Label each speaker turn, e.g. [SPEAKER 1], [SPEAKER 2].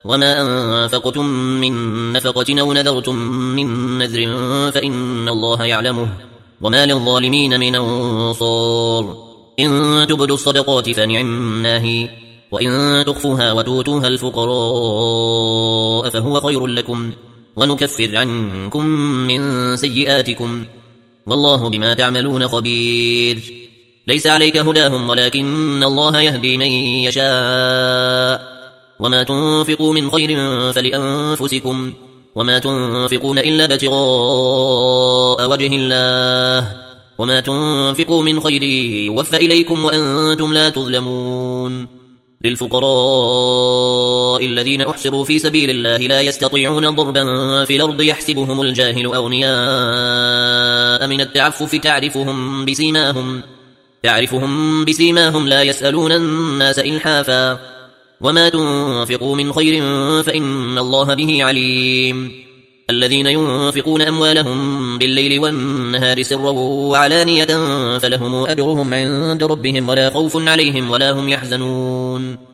[SPEAKER 1] وما أنفقتم من نفقة أو نذرتم من نذر فإن الله يعلمه وما للظالمين من أنصار إن تبدوا الصدقات فنعما هي وإن تخفوها وتؤتوها الفقراء فهو خير لكم ونكفر عنكم من سيئاتكم والله بما تعملون خبير ليس عليك هداهم ولكن الله يهدي من يشاء وما تنفقوا من خير فلأنفسكم وما تنفقون إلا ابتغاء وجه الله وما تنفقوا من خير يوفى إليكم وأنتم لا تظلمون للفقراء الذين أحصروا في سبيل الله لا يستطيعون ضربا في الأرض يحسبهم الجاهل أغنياء من التعفف تعرفهم بسيماهم لا يسألون الناس إلحافا وما تنفقوا من خير فإن الله به عليم الذين ينفقون أموالهم بالليل والنهار سرا وعلانية فلهم أجرهم عند ربهم ولا خوف عليهم ولا هم يحزنون